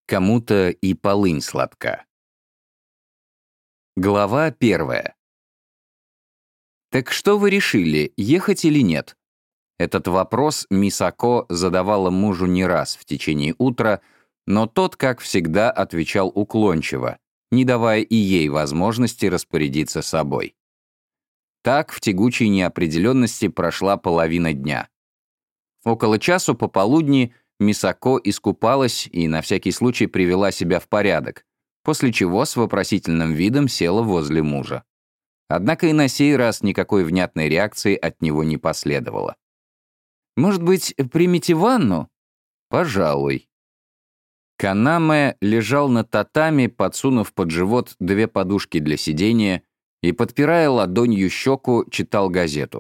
Кому-то и полынь сладка. Глава 1. «Так что вы решили, ехать или нет?» Этот вопрос Мисако задавала мужу не раз в течение утра, но тот, как всегда, отвечал уклончиво, не давая и ей возможности распорядиться собой. Так в тягучей неопределенности прошла половина дня. Около часу пополудни Мисако искупалась и на всякий случай привела себя в порядок, после чего с вопросительным видом села возле мужа. Однако и на сей раз никакой внятной реакции от него не последовало. «Может быть, примите ванну?» «Пожалуй». Канаме лежал на татами, подсунув под живот 2 подушки для сидения и, подпирая ладонью щеку, читал газету.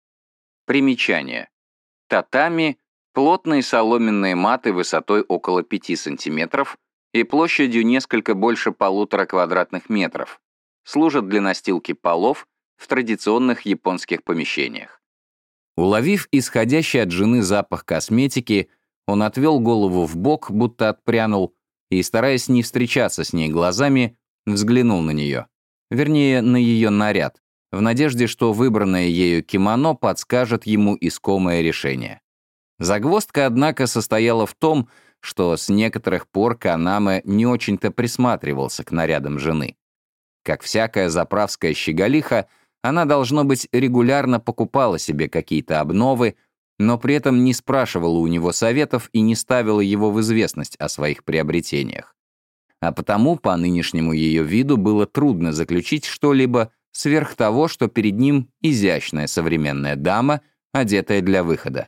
Примечание. Татами — плотные соломенные маты высотой около 5 сантиметров и площадью несколько больше 1,5 квадратных метров. Служат для настилки полов в традиционных японских помещениях. Уловив исходящий от жены запах косметики, он отвел голову вбок, будто отпрянул, и, стараясь не встречаться с ней глазами, взглянул на нее. Вернее, на ее наряд, в надежде, что выбранное ею кимоно подскажет ему искомое решение. Загвоздка, однако, состояла в том, что с некоторых пор Канаме не очень-то присматривался к нарядам жены. Как всякая заправская щеголиха, она, должно быть, регулярно покупала себе какие-то обновы, но при этом не спрашивала у него советов и не ставила его в известность о своих приобретениях. А потому по нынешнему ее виду было трудно заключить что-либо сверх того, что перед ним изящная современная дама, одетая для выхода.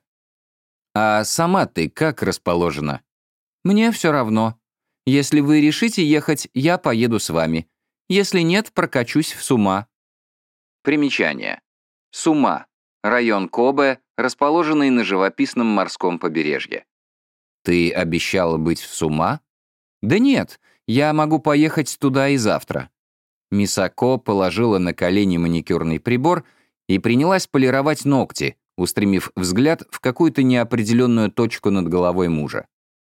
«А сама ты как расположена?» «Мне все равно. Если вы решите ехать, я поеду с вами. Если нет, прокачусь в Сума». Примечание. Сума. Район Кобе, расположенный на живописном морском побережье. «Ты обещала быть в Сума?» «Да нет, я могу поехать туда и завтра». Мисако положила на колени маникюрный прибор и принялась полировать ногти, устремив взгляд в какую-то неопределенную точку над головой мужа.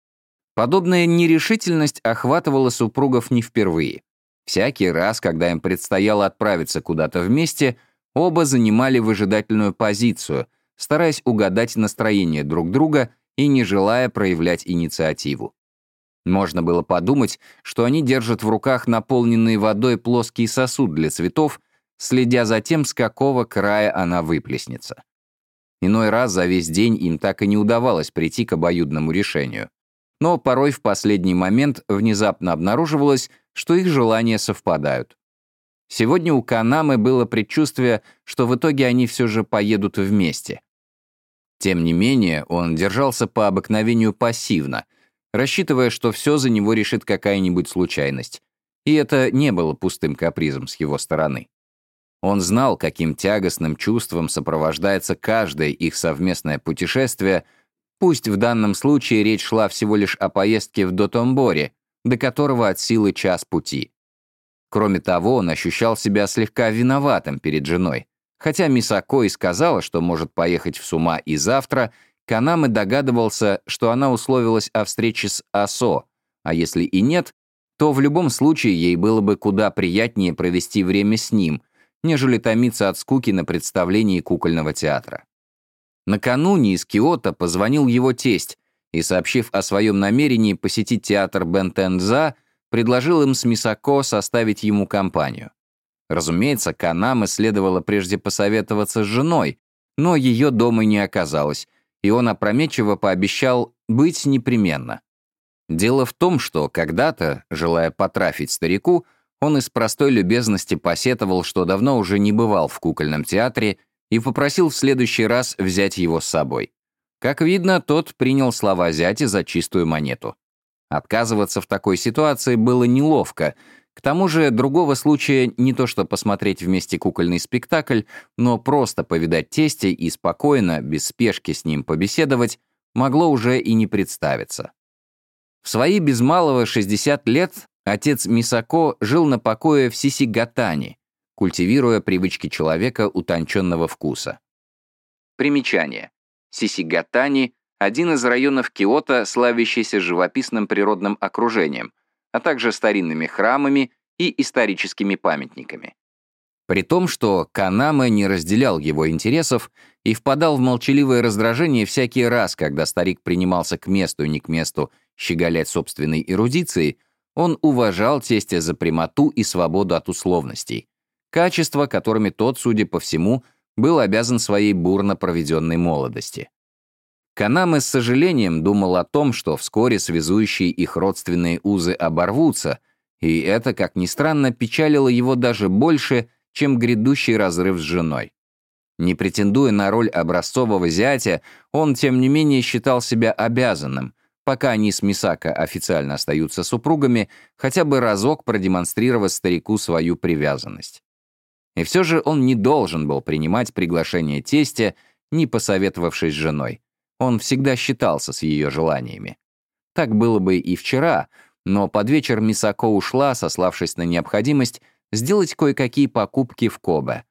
Подобная нерешительность охватывала супругов не впервые. Всякий раз, когда им предстояло отправиться куда-то вместе, оба занимали выжидательную позицию, стараясь угадать настроение друг друга и не желая проявлять инициативу. Можно было подумать, что они держат в руках наполненный водой плоский сосуд для цветов, следя за тем, с какого края она выплеснется. Иной раз за весь день им так и не удавалось прийти к обоюдному решению. Но порой в последний момент внезапно обнаруживалось, что их желания совпадают. Сегодня у Канаме было предчувствие, что в итоге они все же поедут вместе. Тем не менее, он держался по обыкновению пассивно, рассчитывая, что все за него решит какая-нибудь случайность. И это не было пустым капризом с его стороны. Он знал, каким тягостным чувством сопровождается каждое их совместное путешествие, пусть в данном случае речь шла всего лишь о поездке в Дотомборе, до которого от силы час пути. Кроме того, он ощущал себя слегка виноватым перед женой. Хотя Мисако и сказала, что может поехать в Сума и завтра, Канаме догадывался, что она условилась о встрече с Асо, а если и нет, то в любом случае ей было бы куда приятнее провести время с ним, нежели томиться от скуки на представлении кукольного театра. Накануне из Киото позвонил его тесть и, сообщив о своем намерении посетить театр Бентенза, предложил им с Мисако составить ему компанию. Разумеется, Канаме следовало прежде посоветоваться с женой, но ее дома не оказалось, и он опрометчиво пообещал быть непременно. Дело в том, что когда-то, желая потрафить старику, он из простой любезности посетовал, что давно уже не бывал в кукольном театре, и попросил в следующий раз взять его с собой. Как видно, тот принял слова зятя за чистую монету. Отказываться в такой ситуации было неловко. К тому же другого случая не то что посмотреть вместе кукольный спектакль, но просто повидать тестя и спокойно, без спешки с ним побеседовать, могло уже и не представиться. В свои без малого 60 лет отец Мисако жил на покое в Сисигатани, культивируя привычки человека утонченного вкуса. Примечание. Сисигатани один из районов Киото, славящийся живописным природным окружением, а также старинными храмами и историческими памятниками. При том, что Канаме не разделял его интересов и впадал в молчаливое раздражение всякий раз, когда старик принимался к месту и не к месту щеголять собственной эрудицией, он уважал тестя за прямоту и свободу от условностей, качества, которыми тот, судя по всему, был обязан своей бурно проведенной молодости. Канаме с сожалением думал о том, что вскоре связующие их родственные узы оборвутся, и это, как ни странно, печалило его даже больше, чем грядущий разрыв с женой. Не претендуя на роль образцового зятя, он, тем не менее, считал себя обязанным, пока они с Мисако официально остаются супругами, хотя бы разок продемонстрировать старику свою привязанность. И все же он не должен был принимать приглашение тестя, не посоветовавшись с женой. Он всегда считался с ее желаниями. Так было бы и вчера, но под вечер Мисако ушла, сославшись на необходимость сделать кое-какие покупки в Кобе.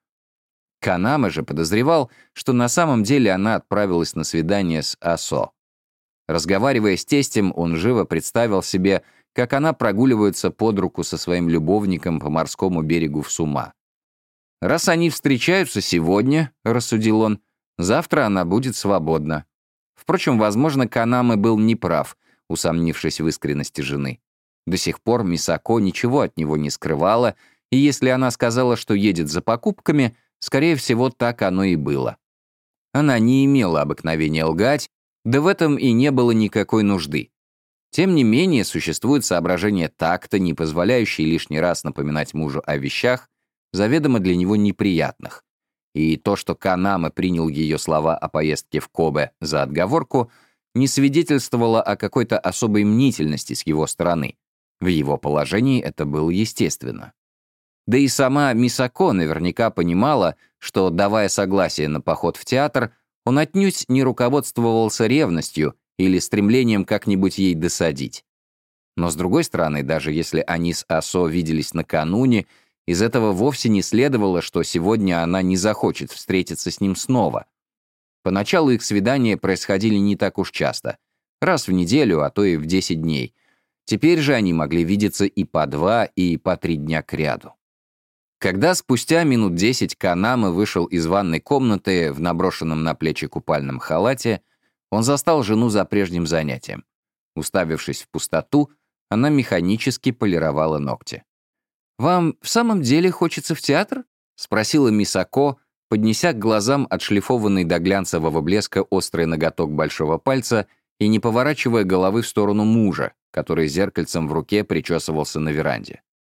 Канаме же подозревал, что на самом деле она отправилась на свидание с Асо. Разговаривая с тестем, он живо представил себе, как она прогуливается под руку со своим любовником по морскому берегу в Сума. «Раз они встречаются сегодня, — рассудил он, — завтра она будет свободна». Впрочем, возможно, Канаме был неправ, усомнившись в искренности жены. До сих пор Мисако ничего от него не скрывала, и если она сказала, что едет за покупками, скорее всего, так оно и было. Она не имела обыкновения лгать, да в этом и не было никакой нужды. Тем не менее, существует соображение такта, не позволяющее лишний раз напоминать мужу о вещах, заведомо для него неприятных. И то, что Канаме принял ее слова о поездке в Кобе за отговорку, не свидетельствовало о какой-то особой мнительности с его стороны. В его положении это было естественно. Да и сама Мисако наверняка понимала, что, давая согласие на поход в театр, он отнюдь не руководствовался ревностью или стремлением как-нибудь ей досадить. Но, с другой стороны, даже если они с Асо виделись накануне, из этого вовсе не следовало, что сегодня она не захочет встретиться с ним снова. Поначалу их свидания происходили не так уж часто, раз в неделю, а то и в 10 дней. Теперь же они могли видеться и по 2, и по 3 дня кряду. Когда спустя минут 10 Канаме вышел из ванной комнаты в наброшенном на плечи купальном халате, он застал жену за прежним занятием. Уставившись в пустоту, она механически полировала ногти. «Вам в самом деле хочется в театр?» — спросила Мисако, поднеся к глазам отшлифованный до глянцевого блеска острый ноготок большого пальца и не поворачивая головы в сторону мужа, который зеркальцем в руке причесывался на веранде.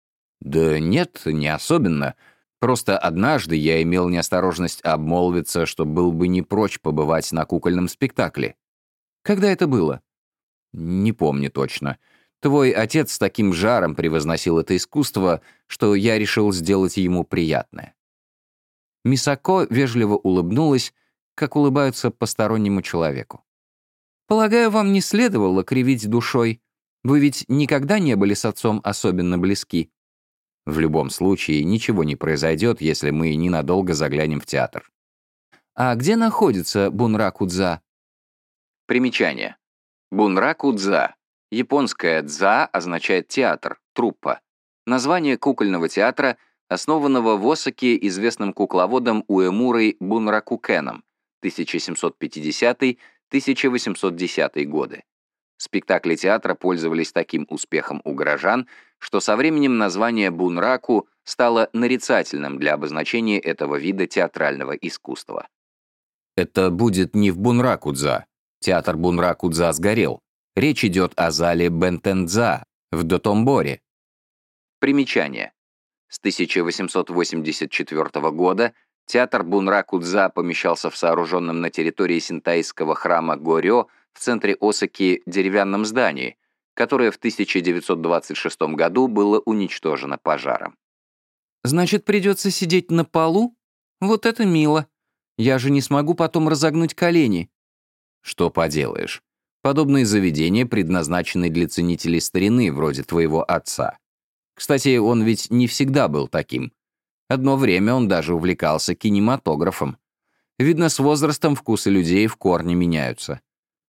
«Да нет, не особенно. Просто однажды я имел неосторожность обмолвиться, что был бы не прочь побывать на кукольном спектакле». «Когда это было?» «Не помню точно. Твой отец с таким жаром превозносил это искусство, что я решил сделать ему приятное». Мисако вежливо улыбнулась, как улыбаются постороннему человеку. «Полагаю, вам не следовало кривить душой. Вы ведь никогда не были с отцом особенно близки». «В любом случае, ничего не произойдет, если мы ненадолго заглянем в театр». «А где находится Бунраку-дза?» Примечание. Бунраку-дза. Японское «дза» означает театр, труппа. Название кукольного театра, основанного в Осаке известным кукловодом Уэмурой Бунраку-кеном 1750-1810 годы. Спектакли театра пользовались таким успехом у горожан, что со временем название бунраку стало нарицательным для обозначения этого вида театрального искусства. Это будет не в Бунраку-дза. Театр Бунраку-дза сгорел. Речь идет о зале Бентэн-дза в Дотомборе. Примечание. С 1884 года театр Бунраку-дза помещался в сооруженном на территории синтаистского храма Горё в центре Осаки деревянном здании, которое в 1926 году было уничтожено пожаром. «Значит, придется сидеть на полу? Вот это мило. Я же не смогу потом разогнуть колени». «Что поделаешь. Подобные заведения предназначены для ценителей старины, вроде твоего отца. Кстати, он ведь не всегда был таким. Одно время он даже увлекался кинематографом. Видно, с возрастом вкусы людей в корне меняются.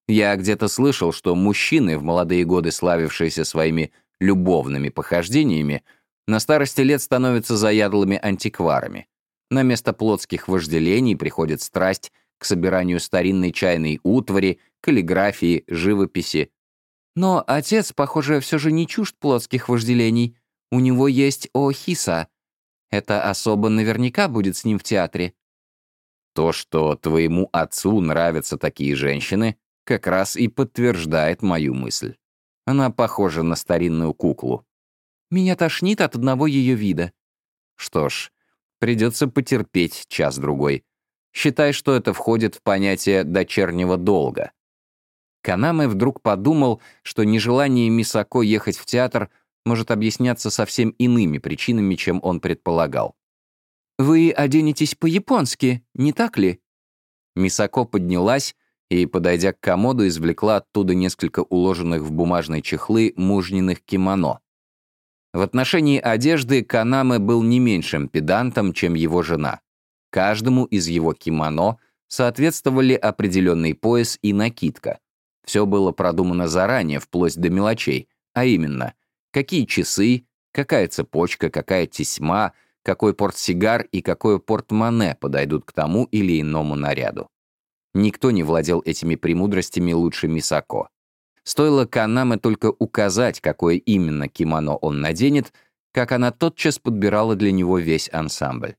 Я где-то слышал, что мужчины, в молодые годы славившиеся своими любовными похождениями, на старости лет становятся заядлыми антикварами. На место плотских вожделений приходит страсть к собиранию старинной чайной утвари, каллиграфии, живописи. Но отец, похоже, все же не чужд плотских вожделений. У него есть Оохиса. Это особо наверняка будет с ним в театре. То, что твоему отцу нравятся такие женщины, как раз и подтверждает мою мысль. Она похожа на старинную куклу. Меня тошнит от одного ее вида. Что ж, придется потерпеть час-другой. Считай, что это входит в понятие дочернего долга. Канаме вдруг подумал, что нежелание Мисако ехать в театр может объясняться совсем иными причинами, чем он предполагал. «Вы оденетесь по-японски, не так ли?» Мисако поднялась и, подойдя к комоду, извлекла оттуда несколько уложенных в бумажные чехлы мужниных кимоно. В отношении одежды Канаме был не меньшим педантом, чем его жена. Каждому из его кимоно соответствовали определенный пояс и накидка. Все было продумано заранее, вплоть до мелочей, а именно, какие часы, какая цепочка, какая тесьма, какой портсигар и какое портмоне подойдут к тому или иному наряду. Никто не владел этими премудростями лучше Мисако. Стоило Канаме только указать, какое именно кимоно он наденет, как она тотчас подбирала для него весь ансамбль.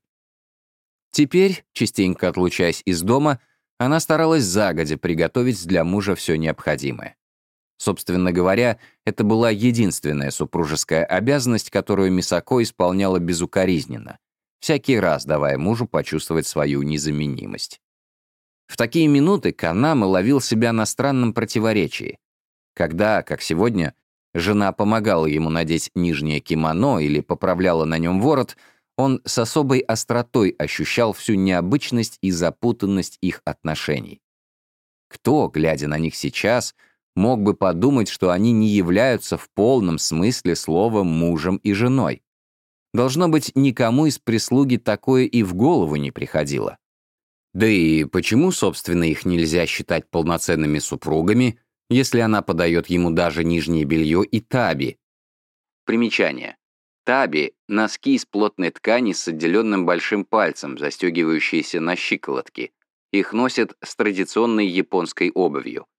Теперь, частенько отлучаясь из дома, она старалась загодя приготовить для мужа все необходимое. Собственно говоря, это была единственная супружеская обязанность, которую Мисако исполняла безукоризненно, всякий раз давая мужу почувствовать свою незаменимость. В такие минуты Канаме ловил себя на странном противоречии. Когда, как сегодня, жена помогала ему надеть нижнее кимоно или поправляла на нем ворот, он с особой остротой ощущал всю необычность и запутанность их отношений. Кто, глядя на них сейчас, мог бы подумать, что они не являются в полном смысле слова мужем и женой? Должно быть, никому из прислуги такое и в голову не приходило. Да и почему, собственно, их нельзя считать полноценными супругами, если она подает ему даже нижнее белье и таби? Примечание. Таби — носки из плотной ткани с отделенным большим пальцем, застегивающиеся на щиколотки. Их носят с традиционной японской обувью.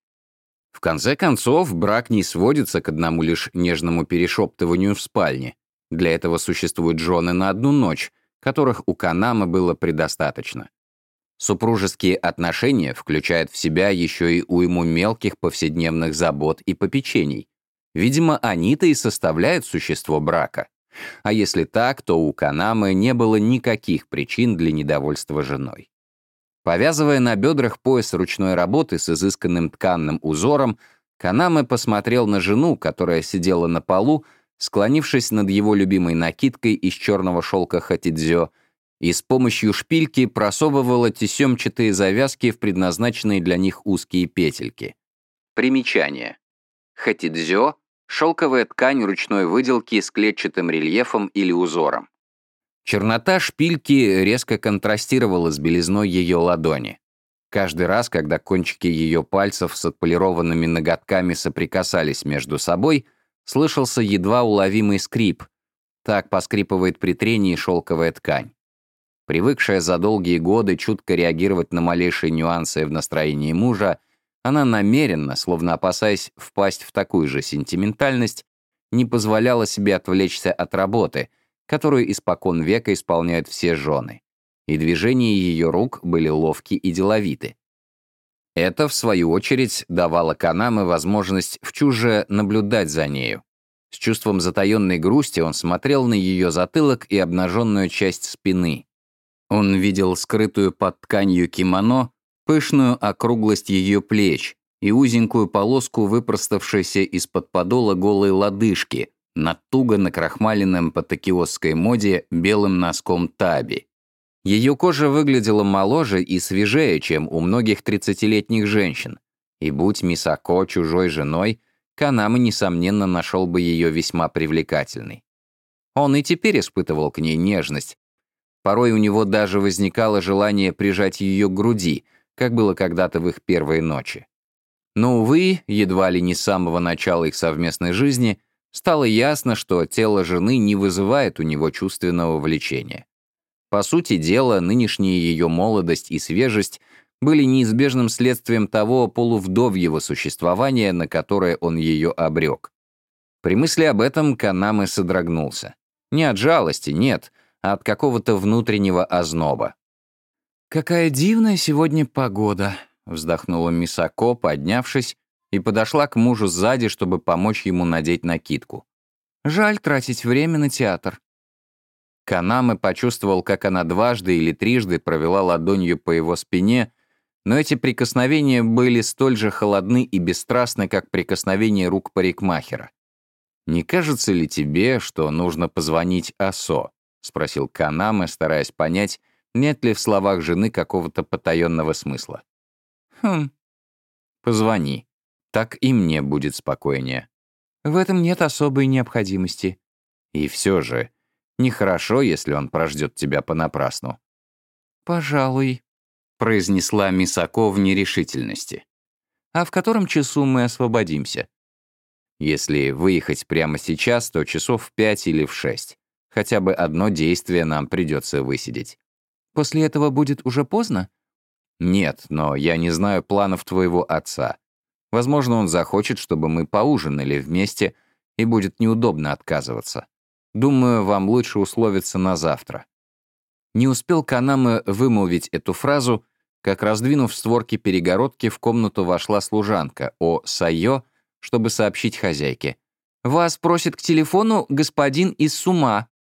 В конце концов, брак не сводится к одному лишь нежному перешептыванию в спальне. Для этого существуют жены на одну ночь, которых у Канаме было предостаточно. Супружеские отношения включают в себя еще и уйму мелких повседневных забот и попечений. Видимо, они-то и составляют существо брака. А если так, то у Канаме не было никаких причин для недовольства женой. Повязывая на бедрах пояс ручной работы с изысканным тканным узором, Канаме посмотрел на жену, которая сидела на полу, склонившись над его любимой накидкой из черного шелка хатидзё, и с помощью шпильки просовывала тесемчатые завязки в предназначенные для них узкие петельки. Примечание. Хатидзё — шелковая ткань ручной выделки с клетчатым рельефом или узором. Чернота шпильки резко контрастировала с белизной ее ладони. Каждый раз, когда кончики ее пальцев с отполированными ноготками соприкасались между собой, слышался едва уловимый скрип. Так поскрипывает при трении шелковая ткань. Привыкшая за долгие годы чутко реагировать на малейшие нюансы в настроении мужа, она намеренно, словно опасаясь впасть в такую же сентиментальность, не позволяла себе отвлечься от работы, которую испокон века исполняют все жены, и движения ее рук были ловки и деловиты. Это, в свою очередь, давало Канаме возможность вчуже наблюдать за нею. С чувством затаенной грусти он смотрел на ее затылок и обнаженную часть спины. Он видел скрытую под тканью кимоно пышную округлость ее плеч и узенькую полоску выпроставшейся из-под подола голой лодыжки над туго накрахмаленным по токиосской моде белым носком таби. Ее кожа выглядела моложе и свежее, чем у многих 30-летних женщин, и будь Мисако чужой женой, Канаме, несомненно, нашел бы ее весьма привлекательной. Он и теперь испытывал к ней нежность. Порой у него даже возникало желание прижать ее к груди, как было когда-то в их первые ночи. Но, увы, едва ли не с самого начала их совместной жизни стало ясно, что тело жены не вызывает у него чувственного влечения. По сути дела, нынешняя ее молодость и свежесть были неизбежным следствием того полувдовьего существования, на которое он ее обрек. При мысли об этом Канаме содрогнулся. Не от жалости, нет, а от какого-то внутреннего озноба. «Какая дивная сегодня погода», — вздохнула Мисако, поднявшись, и подошла к мужу сзади, чтобы помочь ему надеть накидку. «Жаль тратить время на театр». Канаме почувствовал, как она дважды или трижды провела ладонью по его спине, но эти прикосновения были столь же холодны и бесстрастны, как прикосновения рук парикмахера. «Не кажется ли тебе, что нужно позвонить Асо?» — спросил Канаме, стараясь понять, нет ли в словах жены какого-то потаенного смысла. «Хм, позвони. Так и мне будет спокойнее. В этом нет особой необходимости. И все же, нехорошо, если он прождет тебя понапрасну». «Пожалуй», — произнесла Мисако в нерешительности. «А в котором часу мы освободимся?» «Если выехать прямо сейчас, то часов в 5 или в 6. Хотя бы одно действие нам придется высидеть». «После этого будет уже поздно?» «Нет, но я не знаю планов твоего отца. Возможно, он захочет, чтобы мы поужинали вместе, и будет неудобно отказываться. Думаю, вам лучше условиться на завтра». Не успел Канаме вымолвить эту фразу, как, раздвинув створки перегородки, в комнату вошла служанка О Сайо, чтобы сообщить хозяйке. «Вас просит к телефону господин из Сума».